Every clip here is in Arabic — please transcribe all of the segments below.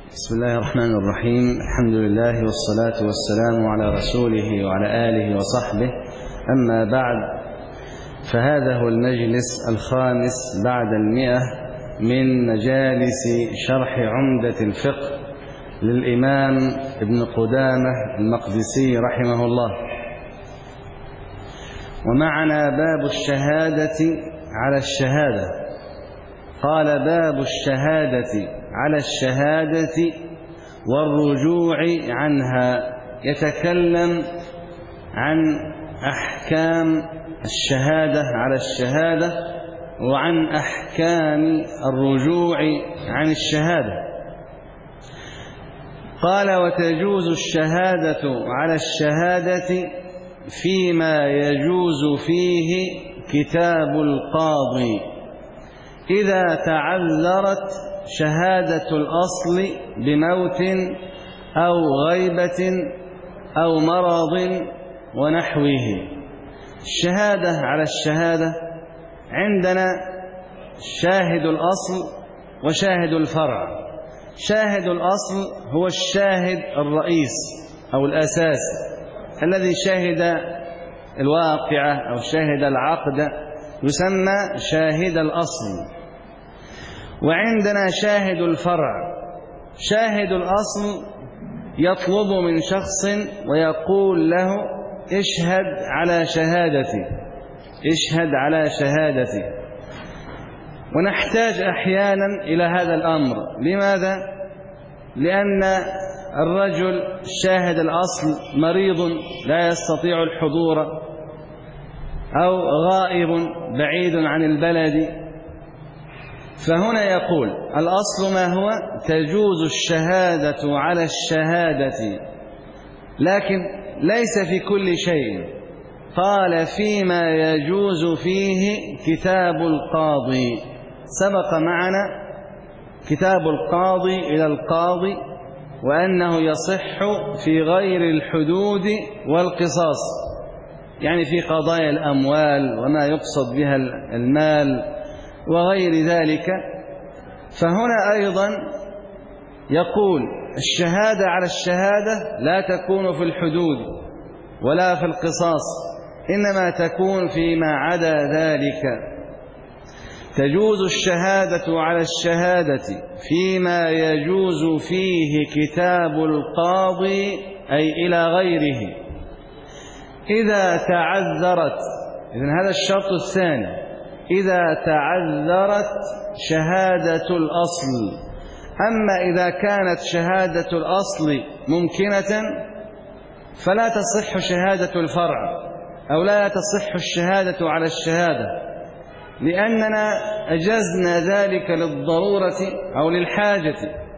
بسم الله الرحمن الرحيم. الحمد لله والصلاة والسلام على رسوله وعلى آله وصحبه. أما بعد، فهذا هو المجلس الخامس بعد 100 من مجالس شرح عمدة الفقه للإمام ابن قدامة المقدسي رحمه الله. ومعنا باب الشهادة على الشهادة. قال: باب الشهادة على الشهادة والرجوع عنها. يتكلم عن أحكام الشهادة على الشهادة وعن أحكام الرجوع عن الشهادة. قال: وتجوز الشهادة على الشهادة فيما يجوز فيه كتاب القاضي إذا تعذرت شهادة الأصل بموت أو غيبة أو مرض ونحوه. الشهادة على الشهادة عندنا شاهد الأصل وشاهد الفرع. شاهد الأصل هو الشاهد الرئيس أو الأساس الذي شاهد الواقعة أو شاهد العقد، يسمى شاهد الأصل. وعندنا شاهد الفرع. شاهد الأصل يطلب من شخص ويقول له: اشهد على شهادتي، اشهد على شهادتي. ونحتاج أحيانا إلى هذا الأمر. لماذا؟ لأن الرجل شاهد الأصل مريض لا يستطيع الحضور، أو غائب بعيد عن البلد. فهنا يقول: الأصل ما هو؟ تجوز الشهادة على الشهادة، لكن ليس في كل شيء. قال: فيما يجوز فيه كتاب القاضي. سبق معنا كتاب القاضي إلى القاضي، وأنه يصح في غير الحدود والقصاص، يعني في قضايا الأموال وما يقصد بها المال وغير ذلك. فهنا أيضا يقول: الشهادة على الشهادة لا تكون في الحدود ولا في القصاص، إنما تكون فيما عدا ذلك. تجوز الشهادة على الشهادة فيما يجوز فيه كتاب القاضي، أي إلى غيره، إذا تعذرت. إذن هذا الشرط الثاني: إذا تعذرت شهادة الأصل. أما إذا كانت شهادة الأصل ممكنة فلا تصح شهادة الفرع، أو لا تصح الشهادة على الشهادة، لأننا أجزنا ذلك للضرورة أو للحاجة.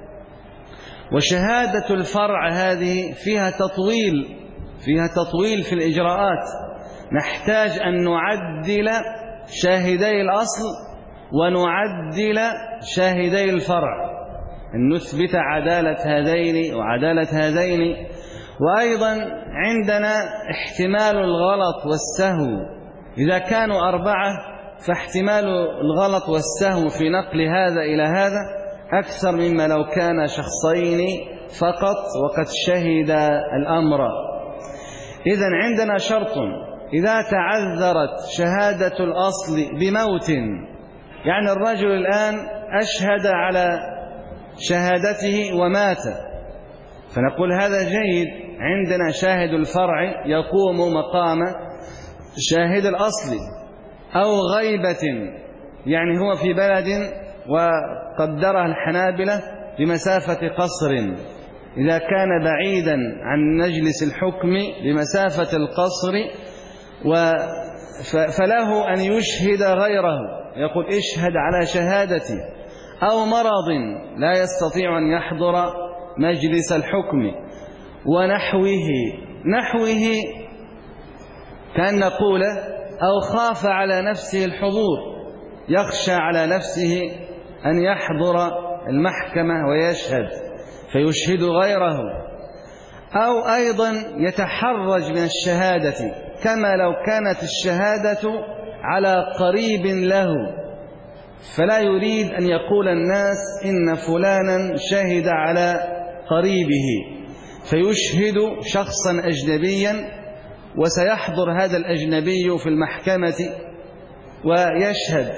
وشهادة الفرع هذه فيها تطويل في الإجراءات. نحتاج أن نعدل شاهدي الأصل ونعدل شاهدي الفرع، أن نثبت عدالة هذين وعدالة هذين. وأيضا عندنا احتمال الغلط والسهو. إذا كانوا 4 فاحتمال الغلط والسهو في نقل هذا إلى هذا أكثر مما لو كان شخصين فقط وقد شهد الأمر. إذن عندنا شرط: إذا تعذرت شهادة الأصل بموت، يعني الرجل الآن أشهد على شهادته ومات، فنقول هذا جيد. عندنا شاهد الفرع يقوم مقام شاهد الأصل. أو غيبة، يعني هو في بلد وقدرها الحنابلة بمسافة قصر. إذا كان بعيدا عن مجلس الحكم بمسافة القصر فله أن يشهد غيره، يقول: اشهد على شهادتي. أو مرض لا يستطيع أن يحضر مجلس الحكم ونحوه كان نقول: أو خاف على نفسه الحضور، يخشى على نفسه أن يحضر المحكمة ويشهد فيشهد غيره. أو أيضا يتحرج من الشهادة، كما لو كانت الشهادة على قريب له، فلا يريد أن يقول الناس إن فلانا شهد على قريبه، فيشهد شخصا أجنبيا وسيحضر هذا الأجنبي في المحكمة ويشهد.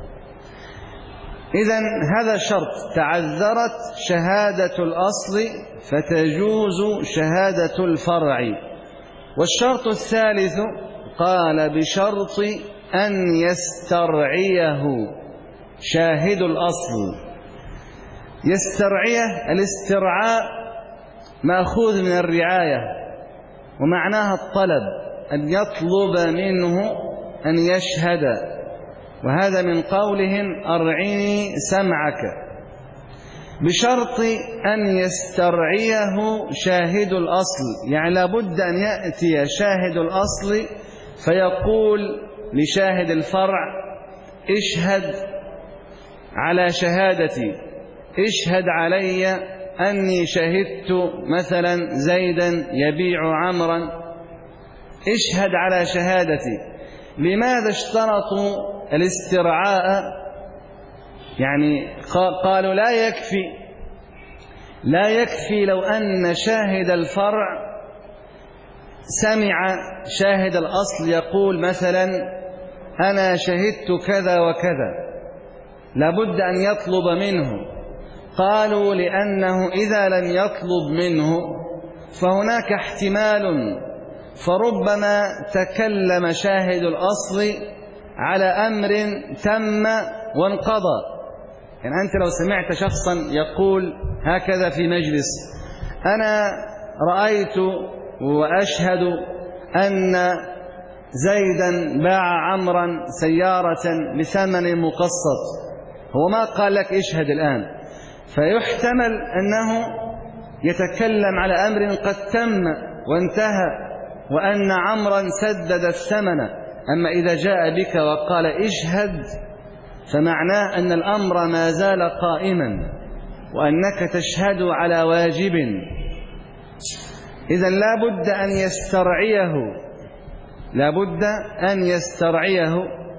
إذن هذا شرط، تعذرت شهادة الأصل فتجوز شهادة الفرع. والشرط الثالث قال بشرط أن يسترعيه شاهد الأصل. يسترعيه، الاسترعاء مأخوذ من الرعاية ومعناها الطلب، أن يطلب منه أن يشهد، وهذا من قولهم أرعني سمعك. بشرط أن يسترعيه شاهد الأصل، يعني لابد أن يأتي شاهد الأصل فيقول لشاهد الفرع اشهد على شهادتي، اشهد علي أني شهدت مثلا زيدا يبيع عمرا، اشهد على شهادتي. لماذا اشترطوا الاسترعاء؟ يعني قالوا لا يكفي لو أن شاهد الفرع سمع شاهد الأصل يقول مثلا أنا شهدت كذا وكذا، لابد أن يطلب منه. قالوا لأنه إذا لم يطلب منه فهناك احتمال، فربما تكلم شاهد الأصل على أمر تم وانقضى. يعني أنت لو سمعت شخصا يقول هكذا في مجلس أنا رأيت وأشهد أن زيدا باع عمرا سيارة بثمن مقسط، هو ما قال لك اشهد الآن، فيحتمل أنه يتكلم على أمر قد تم وانتهى وأن عمرا سدد الثمن. أما إذا جاء بك وقال اشهد فمعناه أن الأمر ما زال قائما وأنك تشهد على واجب. إذن لابد أن يسترعيه.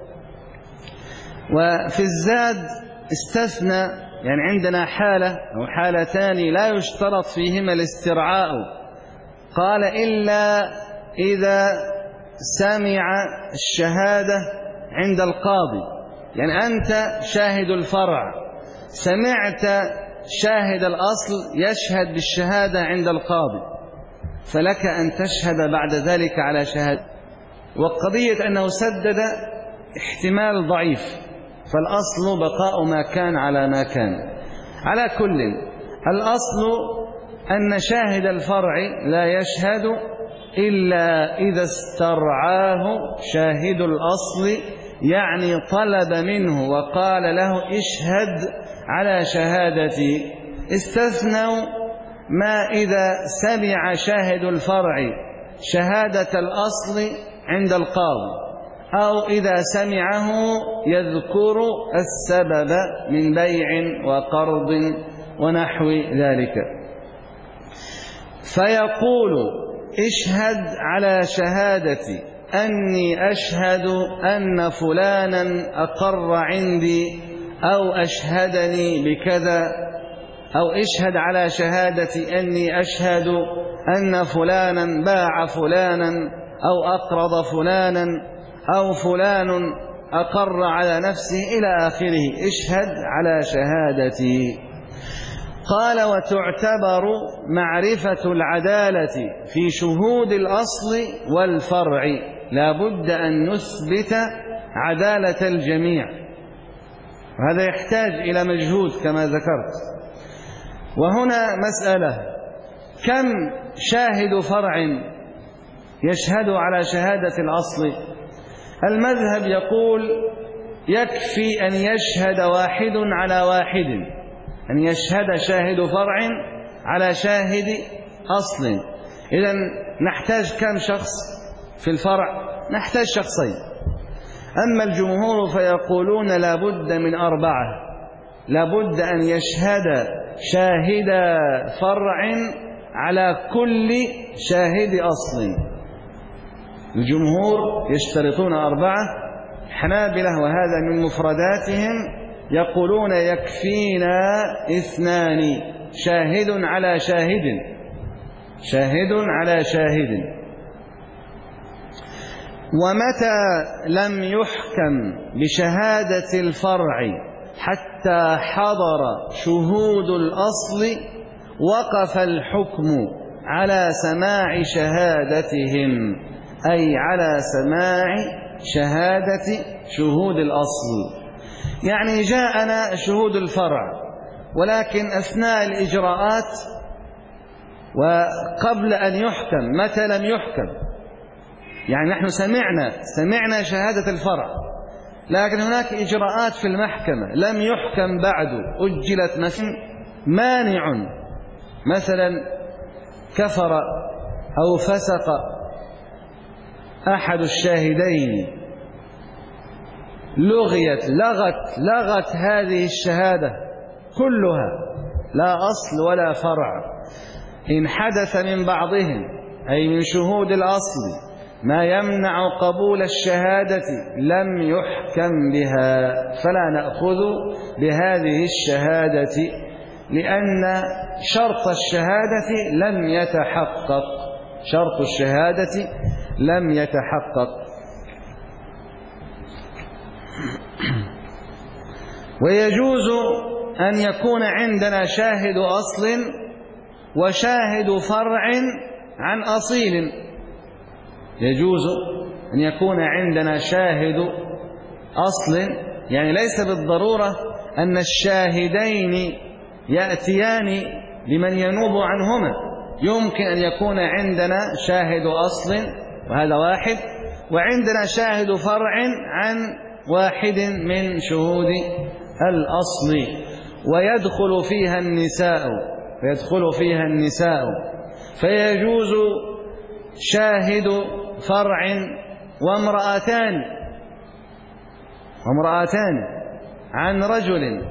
وفي الزاد استثنى، يعني عندنا حالة أو حالتان لا يشترط فيهما الاسترعاء، قال إلا إذا سمع الشهادة عند القاضي. يعني أنت شاهد الفرع سمعت شاهد الأصل يشهد بالشهادة عند القاضي، فلك أن تشهد بعد ذلك على شهادة. وقضية أنه سدد احتمال ضعيف، فالأصل بقاء ما كان على ما كان. على كل، الأصل أن شاهد الفرع لا يشهد إلا إذا استرعاه شاهد الأصل، يعني طلب منه وقال له اشهد على شهادتي. استثنوا ما إذا سمع شاهد الفرع شهادة الأصل عند القاضي، أو إذا سمعه يذكر السبب من بيع وقرض ونحو ذلك، فيقول اشهد على شهادتي أني أشهد أن فلانا أقر عندي أو أشهدني بكذا، أو اشهد على شهادتي أني أشهد أن فلانا باع فلانا أو أقرض فلانا أو فلان أقر على نفسه إلى آخره، اشهد على شهادتي. قال وتعتبر معرفة العدالة في شهود الأصل والفرع، لا بد أن نثبت عدالة الجميع، وهذا يحتاج إلى مجهود كما ذكرت. وهنا مسألة، كم شاهد فرع يشهد على شهادة الأصل؟ المذهب يقول يكفي أن يشهد واحد على واحد، أن يشهد شاهد فرع على شاهد أصل. إذن نحتاج كم شخص في الفرع؟ نحتاج شخصين. أما الجمهور فيقولون لا بد من 4، لا بد أن يشهد شاهد فرع على كل شاهد أصل. الجمهور يشترطون 4، حنابلة وهذا من مفرداتهم يقولون يكفينا 2، شاهد على شاهد، شاهد على شاهد. ومتى لم يحكم بشهادة الفرع حتى حضر شهود الأصل وقف الحكم على سماع شهادتهم، أي على سماع شهادة شهود الأصل. يعني جاءنا شهود الفرع ولكن أثناء الإجراءات وقبل أن يحكم، متى لم يحكم؟ يعني نحن سمعنا شهادة الفرع، لكن هناك إجراءات في المحكمة لم يحكم بعد، أجلت مثلا مانع، مثلا كفر أو فسق أحد الشاهدين، لغت هذه الشهادة كلها، لا أصل ولا فرع. إن حدث من بعضهم أي من شهود الأصل ما يمنع قبول الشهادة لم يحكم بها، فلا نأخذ بهذه الشهادة، لأن شرط الشهادة لم يتحقق، شرط الشهادة لم يتحقق. ويجوز أن يكون عندنا شاهد أصل وشاهد فرع عن أصيل، يجوز أن يكون عندنا شاهد أصل، يعني ليس بالضرورة أن الشاهدين يأتيان بمن ينوب عنهما، يمكن أن يكون عندنا شاهد أصل وهذا واحد، وعندنا شاهد فرع عن واحد من شهود الأصل، ويدخل فيها النساء، فيجوز شاهد فرع وامرأتان عن رجل،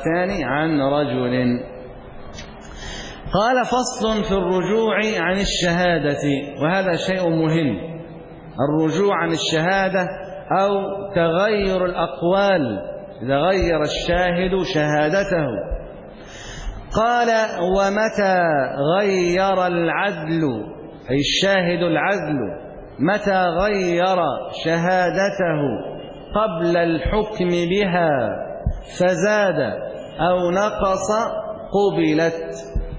قال فصل في الرجوع عن الشهادة، وهذا شيء مهم، الرجوع عن الشهادة أو تغير الأقوال إذا غير الشاهد شهادته. قال ومتى غير العدل، أي الشاهد العدل، متى غير شهادته قبل الحكم بها فزاد أو نقص قبلت.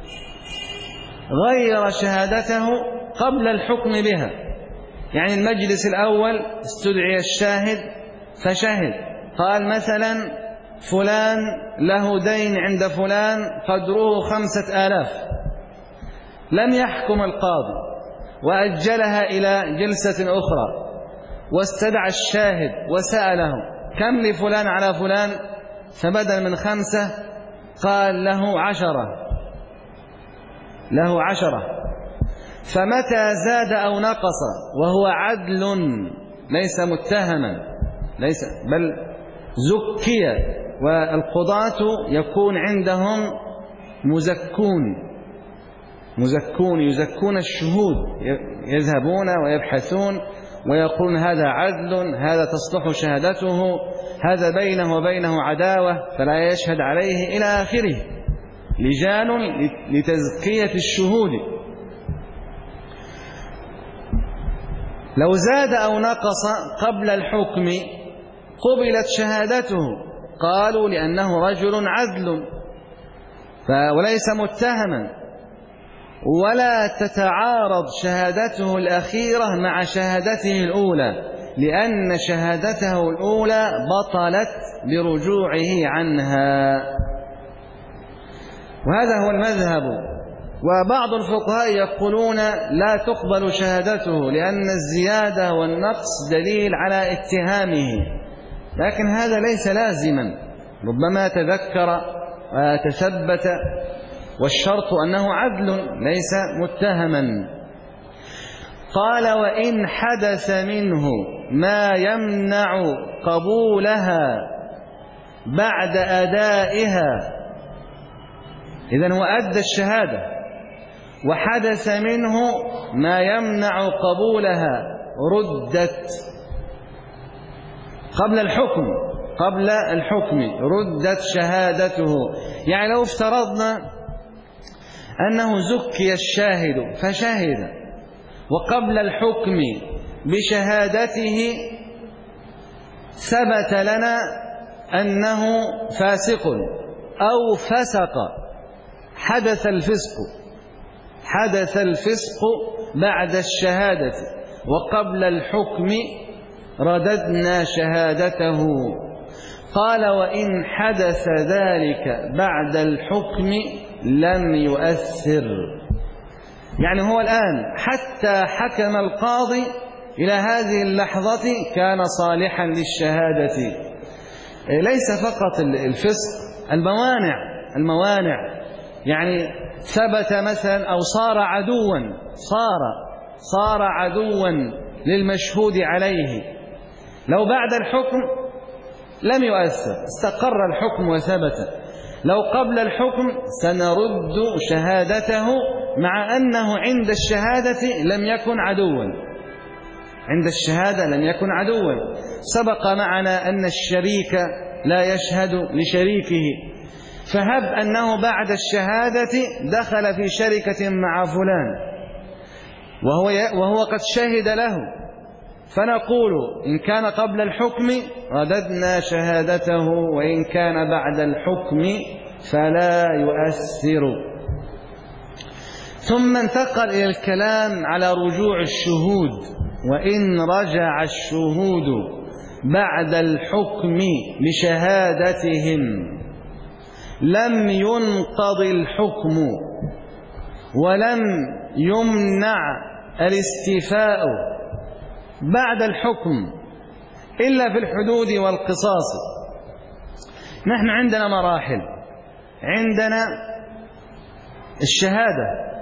غير شهادته قبل الحكم بها، يعني المجلس الأول استدعي الشاهد فشهد، قال مثلا فلان له دين عند فلان قدره 5000، لم يحكم القاضي وأجلها إلى جلسة أخرى، واستدعى الشاهد وسأله كم لفلان على فلان، فبدل من 5 قال له 10. فمتى زاد أو نقص وهو عدل ليس متهما، بل زكي، والقضاة يكون عندهم يزكون الشهود، يذهبون ويبحثون ويقولون هذا عدل، هذا تصلح شهادته، هذا بينه وبينه عداوة فلا يشهد عليه إلى آخره، لجان لتزكية الشهود. لو زاد أو نقص قبل الحكم قبلت شهادته، قالوا لأنه رجل عدل وليس متهما، ولا تتعارض شهادته الأخيرة مع شهادته الأولى، لأن شهادته الأولى بطلت برجوعه عنها. وهذا هو المذهب. وبعض الفقهاء يقولون لا تقبل شهادته لأن الزيادة والنقص دليل على اتهامه، لكن هذا ليس لازما، ربما تذكر وتثبت، والشرط أنه عدل ليس متهما. قال وإن حدث منه ما يمنع قبولها بعد أدائها، إذن هو أدى الشهادة وحدث منه ما يمنع قبولها ردت قبل الحكم، قبل الحكم ردت شهادته. يعني لو افترضنا أنه زكي الشاهد فشهد وقبل الحكم بشهادته ثبت لنا أنه فاسق أو فسق، حدث الفسق بعد الشهادة وقبل الحكم رددنا شهادته. قال وإن حدث ذلك بعد الحكم لم يؤثر. يعني هو الآن حتى حكم القاضي إلى هذه اللحظة كان صالحا للشهادة. ليس فقط الفسق، الموانع يعني ثبت مثلا أو صار عدوا للمشهود عليه، لو بعد الحكم لم يؤثر، استقر الحكم وثبت. لو قبل الحكم سنرد شهادته مع أنه عند الشهادة لم يكن عدوا. سبق معنا أن الشريك لا يشهد لشريكه، فهب أنه بعد الشهادة دخل في شركة مع فلان وهو قد شهد له، فنقول إن كان قبل الحكم رددنا شهادته، وإن كان بعد الحكم فلا يؤثر. ثم انتقل إلى الكلام على رجوع الشهود. وإن رجع الشهود بعد الحكم بشهادتهم لم ينقض الحكم ولم يمنع الاستيفاء بعد الحكم إلا في الحدود والقصاص. نحن عندنا مراحل، عندنا الشهادة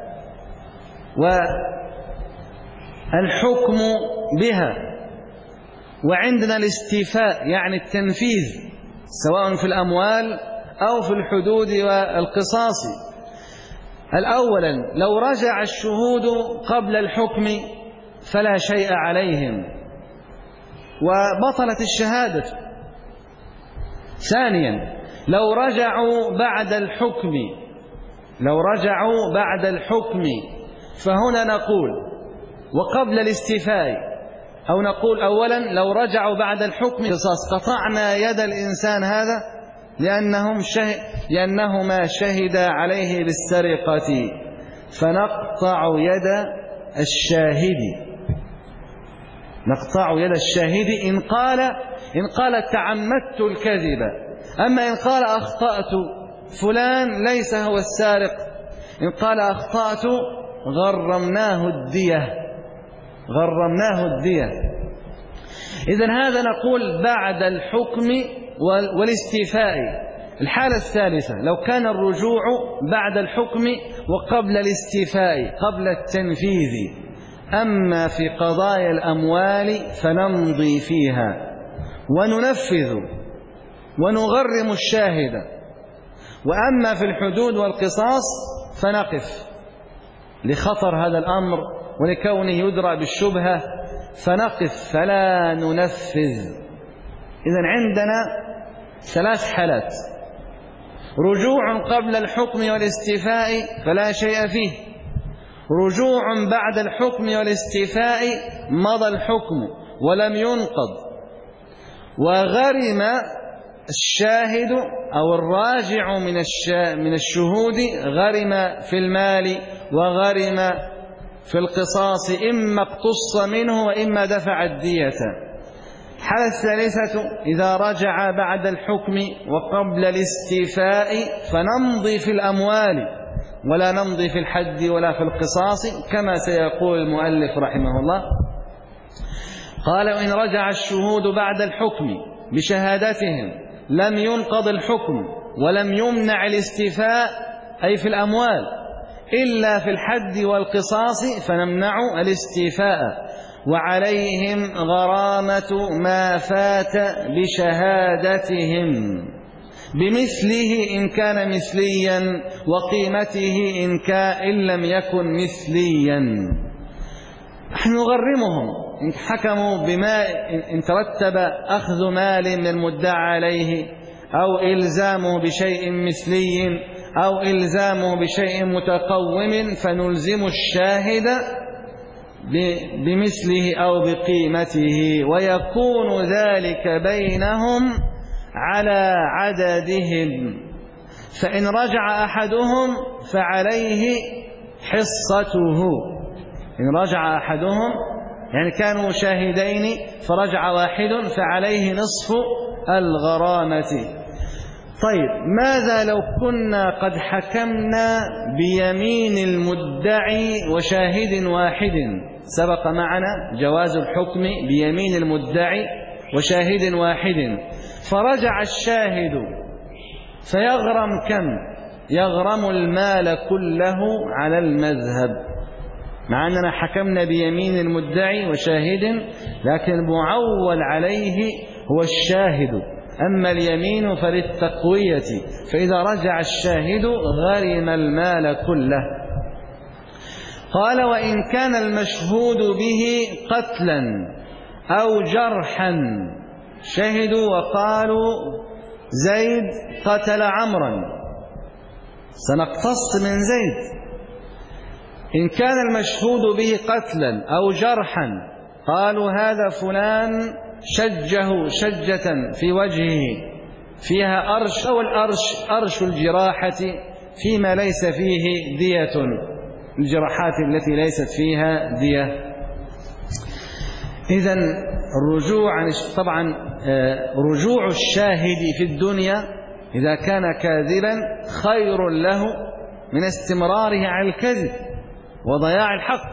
والحكم بها، وعندنا الاستيفاء يعني التنفيذ سواء في الأموال أو في الحدود والقصاص. الأولا لو رجع الشهود قبل الحكم فلا شيء عليهم وبطلت الشهادة. ثانيا لو رجعوا بعد الحكم فهنا نقول وقبل الاستيفاء، أو نقول أولا لو رجعوا بعد الحكم قصاص، قطعنا يد الإنسان هذا لأنهما شهدا عليه بالسرقة، فنقطع يد الشاهد إن قال تعمدت الكذب. أما إن قال أخطأت فلان ليس هو السارق، إن قال أخطأت غرمناه الدية. إذن هذا نقول بعد الحكم والاستيفاء. الحالة الثالثة لو كان الرجوع بعد الحكم وقبل الاستيفاء، قبل التنفيذ. أما في قضايا الأموال فنمضي فيها وننفذ ونغرم الشاهد، وأما في الحدود والقصاص فنقف لخطر هذا الأمر ولكونه يدرى بالشبهة، فنقف فلا ننفذ. إذن عندنا ثلاث حالات: رجوع قبل الحكم والاستيفاء فلا شيء فيه، رجوع بعد الحكم والاستيفاء مضى الحكم ولم ينقض، وغرم الشاهد أو الراجع من الشهود غرم في المال وغرم في القصاص، إما اقتص منه وإما دفع الدية. الحالة الثالثة إذا رجع بعد الحكم وقبل الاستيفاء فنمضي في الأموال ولا نمضي في الحد ولا في القصاص، كما سيقول المؤلف رحمه الله. قال: وإن رجع الشهود بعد الحكم بشهادتهم لم ينقض الحكم ولم يمنع الاستيفاء أي في الأموال إلا في الحد والقصاص فنمنع الاستيفاء، وعليهم غرامة ما فات بشهادتهم بمثله إن كان مثليا، وقيمته إن لم يكن مثليا. نحن نغرمهم إن حكموا بما إن ترتب أخذ مال من المدعى عليه أو إلزامه بشيء مثلي أو إلزامه بشيء متقوم فنلزم الشاهد بمثله أو بقيمته، ويكون ذلك بينهم على عددهم، فإن رجع أحدهم فعليه حصته. إن رجع أحدهم يعني كانوا شاهدين فرجع واحد فعليه نصف الغرامة. طيب ماذا لو كنا قد حكمنا بيمين المدعي وشاهد واحد؟ سبق معنا جواز الحكم بيمين المدعي وشاهد واحد، فرجع الشاهد فيغرم كم؟ يغرم المال كله على المذهب، مع أننا حكمنا بيمين المدعي وشاهد، لكن المعول عليه هو الشاهد، أما اليمين فللتقوية، فإذا رجع الشاهد غرم المال كله. قال وإن كان المشهود به قتلا أو جرحا، شهدوا وقالوا زيد قتل عمرا، سنقتص من زيد. إن كان المشهود به قتلا أو جرحا قالوا هذا فلان شجه شجة في وجهه فيها أرش، أو الأرش أرش الجراحة فيما ليس فيه دية، الجراحات التي ليست فيها دية. إذن الرجوع طبعا رجوع الشاهد في الدنيا إذا كان كاذبا خير له من استمراره على الكذب وضياع الحق،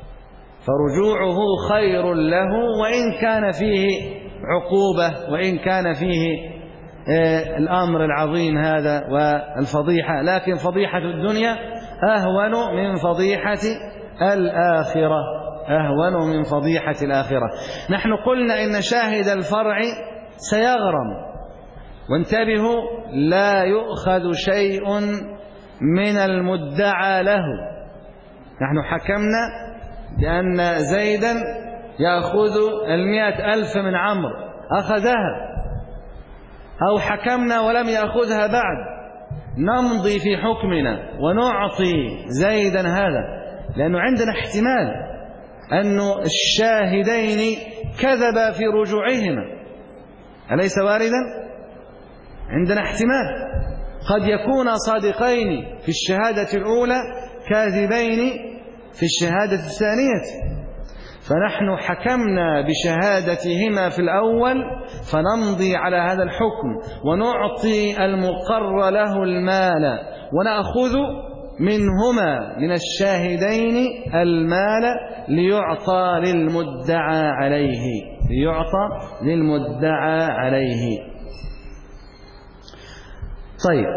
فرجوعه خير له وإن كان فيه عقوبة وإن كان فيه الأمر العظيم هذا والفضيحة، لكن فضيحة الدنيا أهون من فضيحة الآخرة، أهون من فضيحة الآخرة. نحن قلنا إن شاهد الفرع سيغرم، وانتبهوا لا يؤخذ شيء من المدعى له. نحن حكمنا بأن زيدا يأخذ 100,000 من عمرو، أخذها، أو حكمنا ولم يأخذها بعد، نمضي في حكمنا ونعطي زيدا هذا، لأنه عندنا احتمال أن الشاهدين كذبا في رجوعهما، أليس واردا؟ عندنا احتمال قد يكون صادقين في الشهادة الأولى كاذبين في الشهادة الثانية، فنحن حكمنا بشهادتهما في الأول فنمضي على هذا الحكم ونعطي المقر له المال ونأخذ منهما من الشاهدين المال ليعطى للمدعى عليه، ليعطى للمدعى عليه. طيب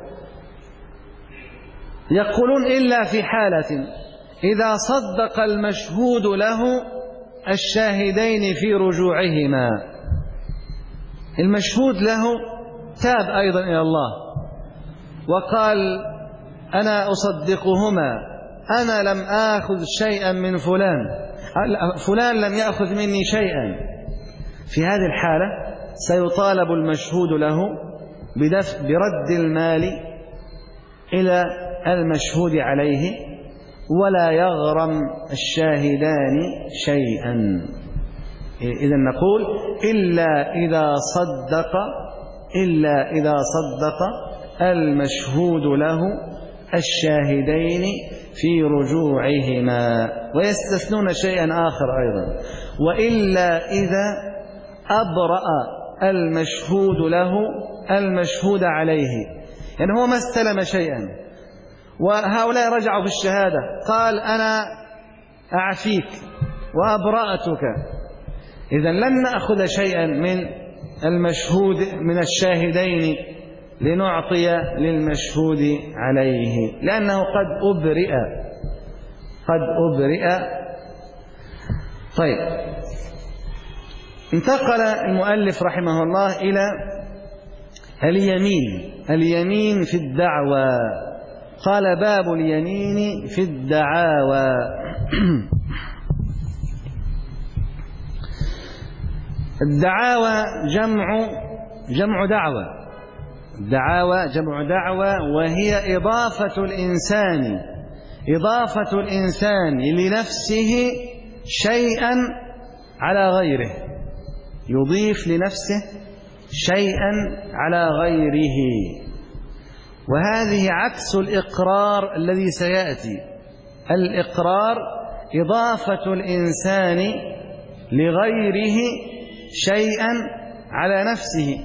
يقولون إلا في حالة إذا صدق المشهود له الشاهدين في رجوعهما. المشهود له تاب أيضا إلى الله وقال أنا أصدقهما، أنا لم آخذ شيئا من فلان، فلان لم يأخذ مني شيئا. في هذه الحالة سيطالب المشهود له برد المال إلى المشهود عليه، ولا يغرم الشاهدان شيئا. إذن نقول إلا إذا صدق المشهود له الشاهدين في رجوعهما، ويستثنون شيئا آخر أيضا، وإلا إذا أبرأ المشهود له المشهود عليه، يعني هو ما استلم شيئا وهؤلاء رجعوا في الشهادة، قال أنا أعفيك وأبرأتك، إذن لن نأخذ شيئا من المشهود من الشاهدين لنعطي للمشهود عليه، لأنه قد أبرئ. طيب انتقل المؤلف رحمه الله إلى اليمين في الدعوى. قال باب اليمين في الدعاوى. الدعاوى جمع دعوة. الدعاوى جمع دعوة، وهي إضافة الإنسان لنفسه شيئا على غيره، يضيف لنفسه شيئا على غيره، وهذه عكس الإقرار الذي سيأتي. الإقرار إضافة الإنسان لغيره شيئا على نفسه،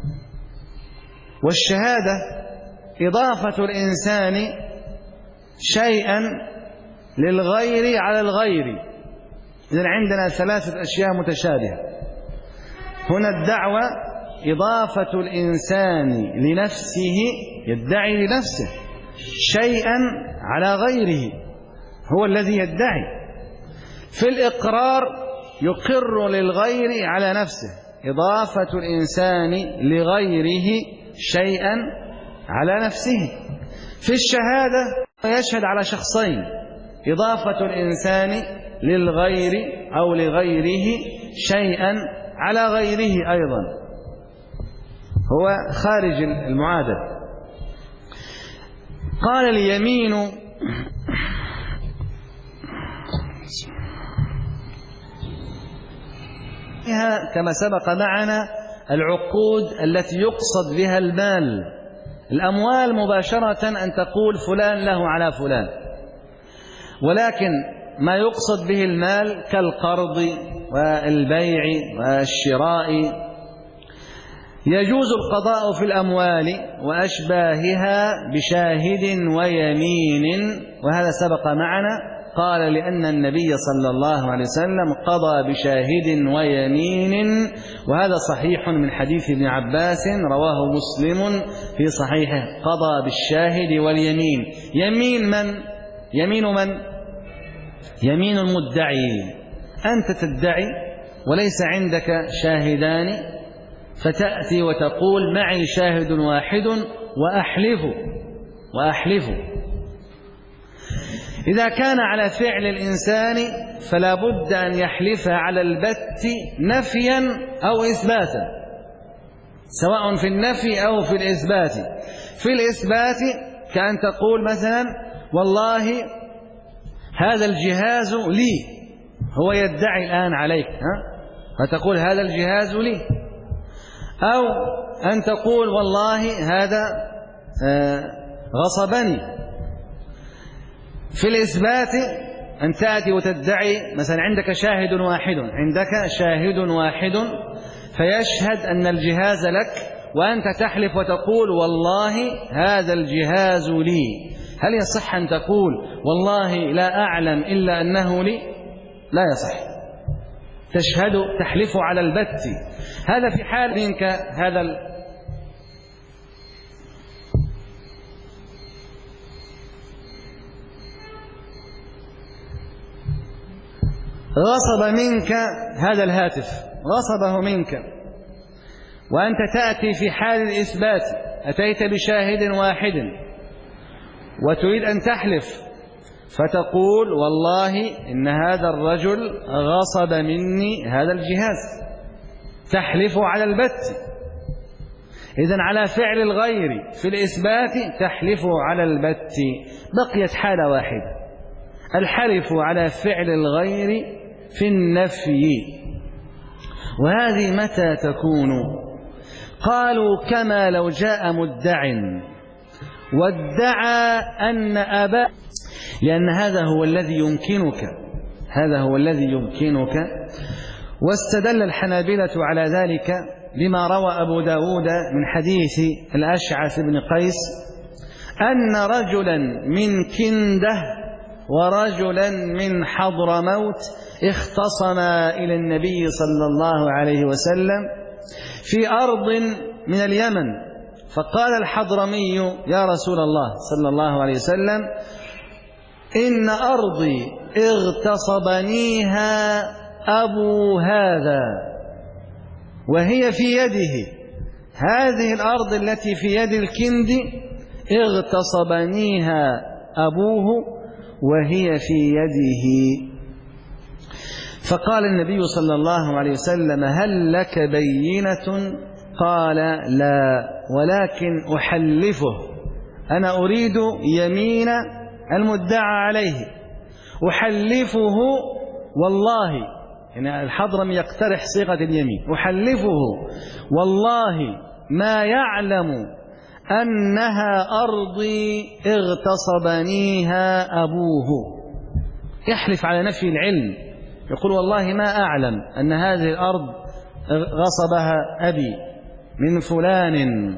والشهادة إضافة الإنسان شيئا للغير على الغير. إذن عندنا ثلاثة أشياء متشابهة. هنا الدعوة إضافة الإنسان لنفسه، يدعي لنفسه شيئا على غيره، هو الذي يدعي. في الإقرار يقر للغير على نفسه، إضافة الإنسان لغيره شيئا على نفسه. في الشهادة يشهد على شخصين، إضافة الإنسان للغير أو لغيره شيئا على غيره أيضا، هو خارج المعادلة. قال اليمين كما سبق معنا العقود التي يقصد بها المال، الأموال مباشرة أن تقول فلان له على فلان، ولكن ما يقصد به المال كالقرض والبيع والشراء يجوز القضاء في الأموال وأشباهها بشاهد ويمين، وهذا سبق معنا. قال لأن النبي صلى الله عليه وسلم قضى بشاهد ويمين، وهذا صحيح من حديث ابن عباس رواه مسلم في صحيحه، قضى بالشاهد واليمين. يمين من؟ يمين المدعي. أنت تدعي وليس عندك شاهدان، فتأتي وتقول معي شاهد واحد وأحلف. إذا كان على فعل الإنسان فلا بد أن يحلف على البت نفيا أو إثباتا، سواء في النفي أو في الإثبات. في الإثبات كأن تقول مثلا والله هذا الجهاز لي، هو يدعي الآن عليك، فتقول هذا الجهاز لي. أو أن تقول والله هذا غصبني. في الإثبات أن تأتي وتدعي مثلا عندك شاهد واحد فيشهد أن الجهاز لك، وأنت تحلف وتقول والله هذا الجهاز لي. هل يصح أن تقول والله لا أعلم إلا أنه لي؟ لا يصح. تحلف على البت. هذا في حال منك هذا غصب منك هذا الهاتف، غصبه منك، وأنت تأتي في حال الإثبات، أتيت بشاهد واحد وتريد أن تحلف، فتقول والله إن هذا الرجل غصب مني هذا الجهاز، تحلف على البت. إذن على فعل الغير في الإثبات تحلف على البت. بقيت حالة واحدة، الحلف على فعل الغير في النفي، وهذه متى تكون؟ قالوا كما لو جاء مدع وادعى أن أبا، لأن هذا هو الذي يمكنك. واستدل الحنابلة على ذلك بما روى أبو داود من حديث الأشعث بن قيس أن رجلا من كندة ورجلا من حضرموت اختصما إلى النبي صلى الله عليه وسلم في أرض من اليمن، فقال الحضرمي يا رسول الله صلى الله عليه وسلم إن أرضي اغتصبنيها أبو هذا وهي في يده، هذه الأرض التي في يد الكند اغتصبنيها أبوه وهي في يده. فقال النبي صلى الله عليه وسلم: هل لك بينة؟ قال: لا، ولكن أحلفه، أنا أريد يمين المدعى عليه، أحلفه والله، يعني الحضرمي يقترح صيغة اليمين، أحلفه والله ما يعلم أنها أرضي اغتصبنيها أبوه. يحلف على نفي العلم، يقول والله ما أعلم أن هذه الأرض غصبها أبي من فلان.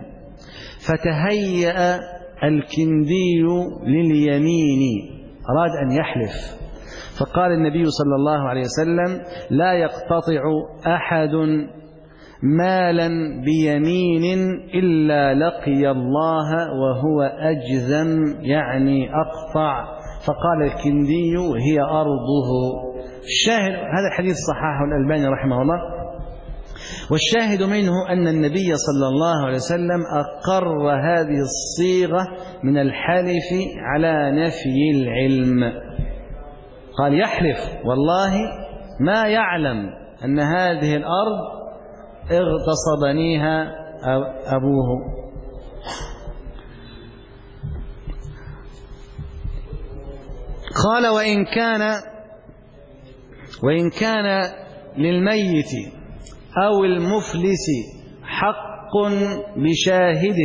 فتهيأ الكندي لليمين، أراد أن يحلف، فقال النبي صلى الله عليه وسلم: لا يقتطع أحد مالا بيمين إلا لقي الله وهو أجذم، يعني أقطع. فقال الكندي: هي أرضه. الشاهد هذا الحديث صححه الألباني رحمه الله، والشاهد منه أن النبي صلى الله عليه وسلم أقر هذه الصيغة من الحلف على نفي العلم. قال: يحلف والله ما يعلم أن هذه الأرض اغتصبنيها أبوه. قال: وإن كان للميت أو المفلس حق بشاهد.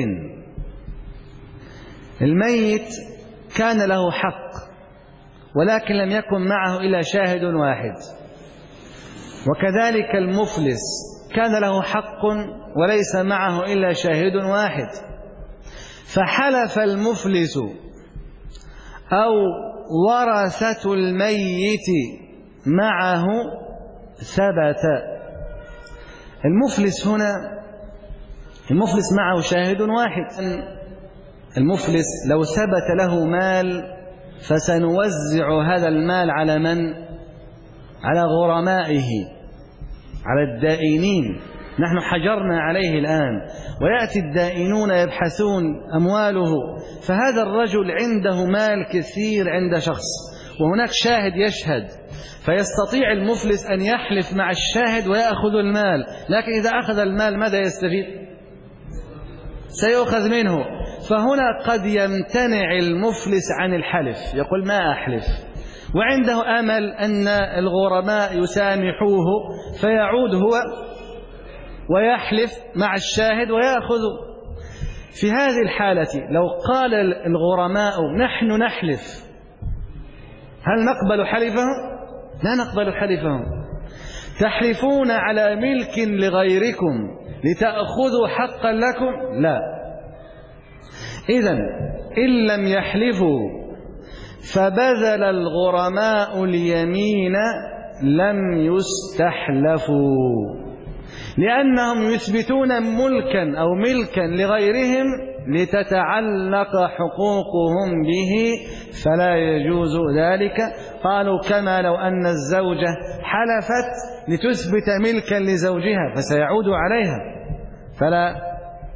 الميت كان له حق ولكن لم يكن معه إلا شاهد واحد، وكذلك المفلس كان له حق وليس معه إلا شاهد واحد، فحلف المفلس أو ورثة الميت معه ثبت. المفلس هنا، المفلس معه شاهد واحد. المفلس لو ثبت له مال فسنوزع هذا المال على من؟ على غرمائه، على الدائنين. نحن حجرنا عليه الآن ويأتي الدائنون يبحثون أمواله، فهذا الرجل عنده مال كثير عند شخص وهناك شاهد يشهد، فيستطيع المفلس أن يحلف مع الشاهد ويأخذ المال، لكن إذا أخذ المال ماذا يستفيد؟ سيؤخذ منه. فهنا قد يمتنع المفلس عن الحلف، يقول ما أحلف، وعنده أمل أن الغرماء يسامحوه فيعود هو ويحلف مع الشاهد ويأخذ. في هذه الحالة لو قال الغرماء نحن نحلف، هل نقبل حلفهم؟ لا نقبل حلفهم. تحلفون على ملك لغيركم لتأخذوا حقا لكم؟ لا. إذن إن لم يحلفوا فبذل الغرماء اليمين لم يستحلفوا، لأنهم يثبتون ملكا أو ملكا لغيرهم لتتعلق حقوقهم به، فلا يجوز ذلك. قالوا كما لو أن الزوجة حلفت لتثبت ملكا لزوجها فسيعود عليها، فلا.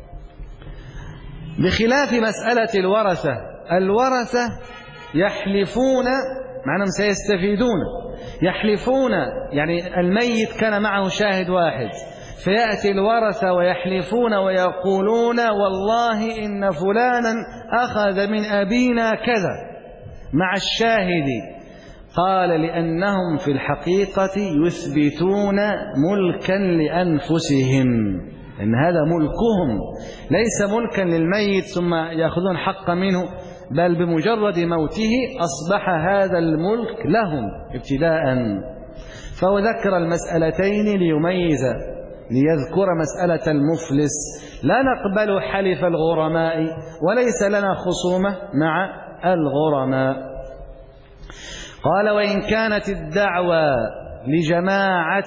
بخلاف مسألة الورثة، الورثة يحلفون مع أنهم سيستفيدون، يحلفون يعني الميت كان معه شاهد واحد، فيأتي الورثة ويحلفون ويقولون والله إن فلانا أخذ من أبينا كذا مع الشاهد. قال لأنهم في الحقيقة يثبتون ملكا لأنفسهم، إن هذا ملكهم ليس ملكا للميت ثم يأخذون حق منه، بل بمجرد موته أصبح هذا الملك لهم ابتداء. فهو ذكر المسألتين ليذكر مسألة المفلس. لا نقبل حلف الغرماء وليس لنا خصومة مع الغرماء. قال وإن كانت الدعوى لجماعة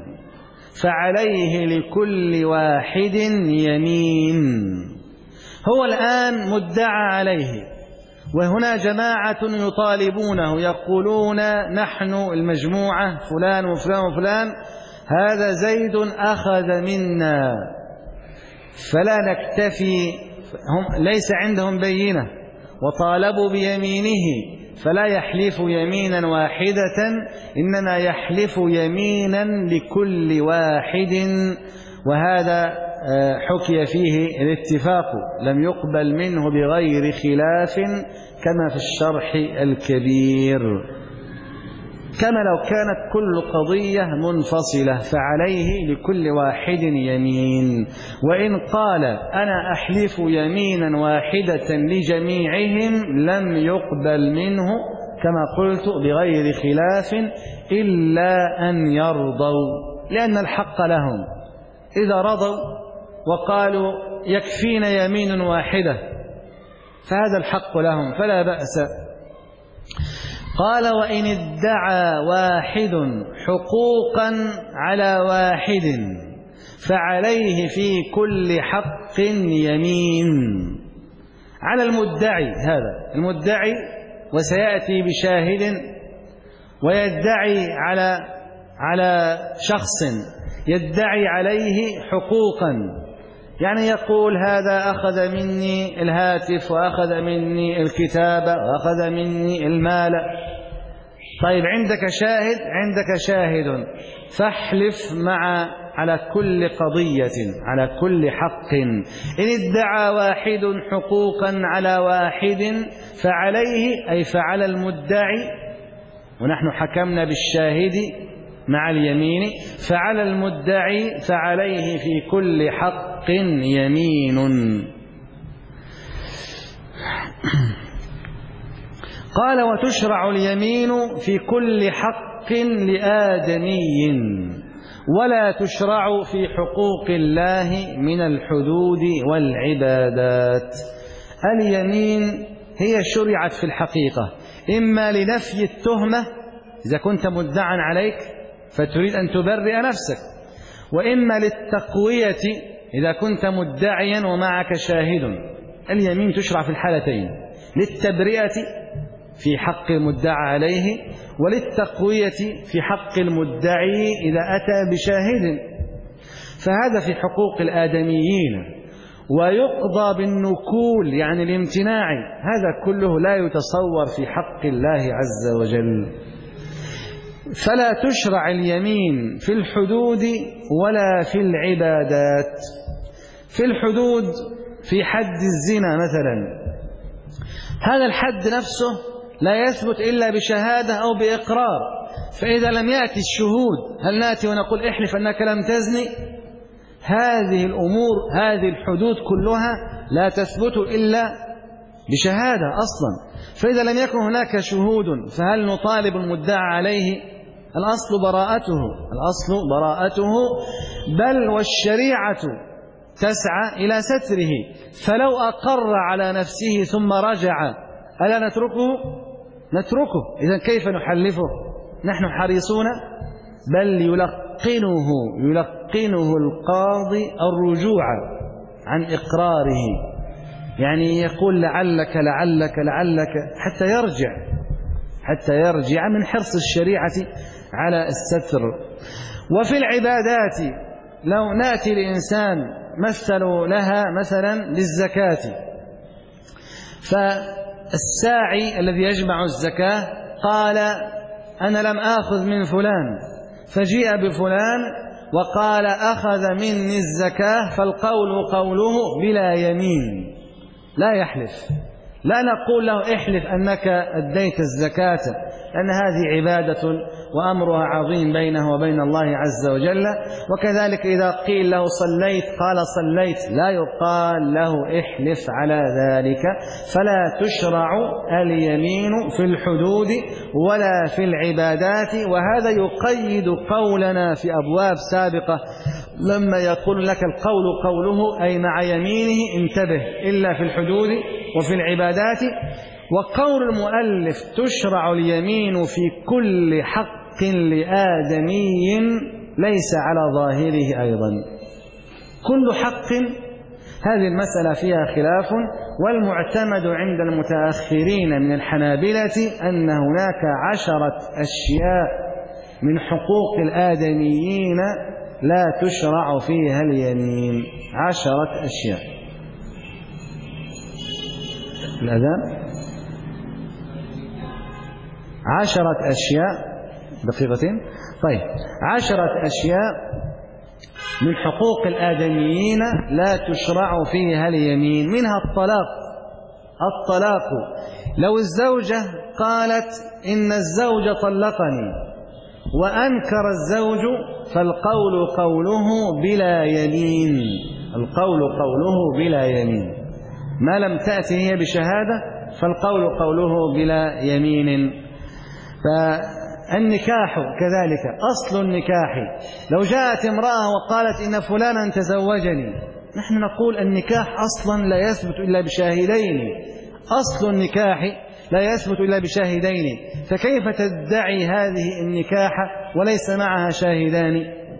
فعليه لكل واحد يمين. هو الآن مدعى عليه وهنا جماعة يطالبونه يقولون نحن المجموعة فلان وفلان وفلان هذا زيد أخذ منا، فلا نكتفي، هم ليس عندهم بينة وطالبوا بيمينه، فلا يحلف يمينا واحدة، إنما يحلف يمينا لكل واحد، وهذا حكي فيه الاتفاق لم يقبل منه بغير خلاف كما في الشرح الكبير. كما لو كانت كل قضية منفصلة فعليه لكل واحد يمين. وإن قال أنا أحلف يمينا واحدة لجميعهم لم يقبل منه كما قلت بغير خلاف إلا أن يرضوا، لأن الحق لهم. إذا رضوا وقالوا يكفينا يمين واحدة فهذا الحق لهم فلا بأس. قال وإن ادعى واحد حقوقا على واحد فعليه في كل حق يمين. على المدعي، هذا المدعي وسيأتي بشاهد ويدعي على شخص يدعي عليه حقوقا، يعني يقول هذا أخذ مني الهاتف وأخذ مني الكتابة وأخذ مني المال. طيب عندك شاهد فاحلف على كل قضية على كل حق. إن ادعى واحد حقوقا على واحد فعليه أي فعلى المدعي، ونحن حكمنا بالشاهد مع اليمين، فعلى المدعي فعليه في كل حق يمين. قال وتشرع اليمين في كل حق لآدمي ولا تشرع في حقوق الله من الحدود والعبادات. اليمين هي شرعت في الحقيقة إما لنفي التهمة إذا كنت مدعا عليك فتريد أن تبرئ نفسك، وإما للتقوية إذا كنت مدعيا ومعك شاهد. اليمين تشرع في الحالتين، للتبرئة في حق المدعى عليه، وللتقوية في حق المدعي إذا أتى بشاهد. فهذا في حقوق الآدميين. ويقضى بالنكول يعني الامتناع، هذا كله لا يتصور في حق الله عز وجل. فلا تشرع اليمين في الحدود ولا في العبادات. في الحدود في حد الزنا مثلا، هذا الحد نفسه لا يثبت إلا بشهادة أو بإقرار، فإذا لم يأتي الشهود هل نأتي ونقول احلف أنك لم تزني؟ هذه الأمور هذه الحدود كلها لا تثبت إلا بشهادة أصلا. فإذا لم يكن هناك شهود فهل نطالب المدعى عليه؟ الأصل براءته، بل والشريعة تسعى إلى ستره. فلو أقر على نفسه ثم رجع ألا نتركه؟ إذن كيف نحلفه؟ نحن حريصون، بل يلقنه القاضي الرجوع عن إقراره، يعني يقول لعلك حتى يرجع من حرص الشريعة على الستر. وفي العبادات لو نأتي لإنسان مثلوا لها مثلا للزكاة، فالساعي الذي يجمع الزكاة قال أنا لم آخذ من فلان، فجيء بفلان وقال أخذ مني الزكاة، فالقول قوله بلا يمين لا يحلف. لا نقول له احلف أنك أديت الزكاة، لأن هذه عبادة وأمرها عظيم بينه وبين الله عز وجل. وكذلك إذا قيل له صليت قال صليت، لا يقال له احلف على ذلك. فلا تشرع اليمين في الحدود ولا في العبادات. وهذا يقيد قولنا في أبواب سابقة لما يقول لك القول قوله أي مع يمينه انتبه، إلا في الحدود وفي العبادات. وقول المؤلف تشرع اليمين في كل حق لآدمي ليس على ظاهره أيضا. كل حق هذه المسألة فيها خلاف، والمعتمد عند المتأخرين من الحنابلة أن هناك 10 أشياء من حقوق الآدميين لا تشرع فيها اليمين. 10 أشياء. الأذان 10 أشياء. دقيقتين. طيب، 10 أشياء من حقوق الآدميين لا تشرع فيها اليمين، منها الطلاق. لو الزوجة قالت إن الزوج طلقني وأنكر الزوج فالقول قوله بلا يمين، القول قوله بلا يمين، ما لم تأتي هي بشهادة فالقول قوله بلا يمين. فالنكاح كذلك، أصل النكاح لو جاءت امرأة وقالت إن فلانا تزوجني، نحن نقول النكاح أصلا لا يثبت إلا بشاهدين، أصل النكاح لا يثبت إلا بشاهدين، فكيف تدعي هذه النكاح وليس معها شاهدان؟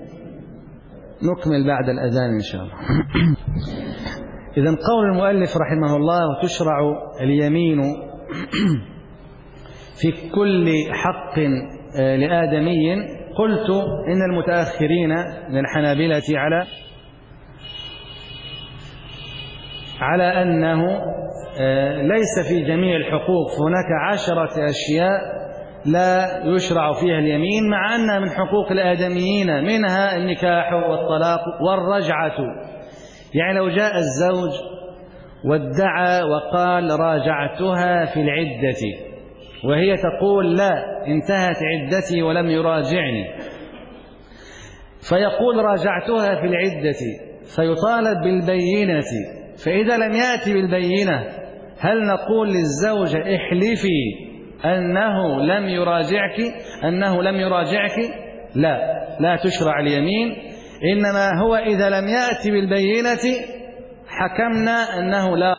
نكمل بعد الأذان إن شاء الله. إذن قول المؤلف رحمه الله تشرع اليمين في كل حق لآدمي. قلت إن المتأخرين من الحنابلة على أنه ليس في جميع الحقوق، هناك 10 أشياء لا يشرع فيها اليمين، مع أنها من حقوق الآدميين، منها النكاح والطلاق والرجعة. يعني لو جاء الزوج وادعى وقال راجعتها في العدة وهي تقول لا انتهت عدتي ولم يراجعني، فيقول راجعتها في العدة، فيطالب بالبينة، فإذا لم يأتي بالبينة هل نقول للزوجة احلفي أنه لم يراجعك؟ لا تشرع اليمين، إنما هو إذا لم يأتي بالبينة حكمنا أنه لا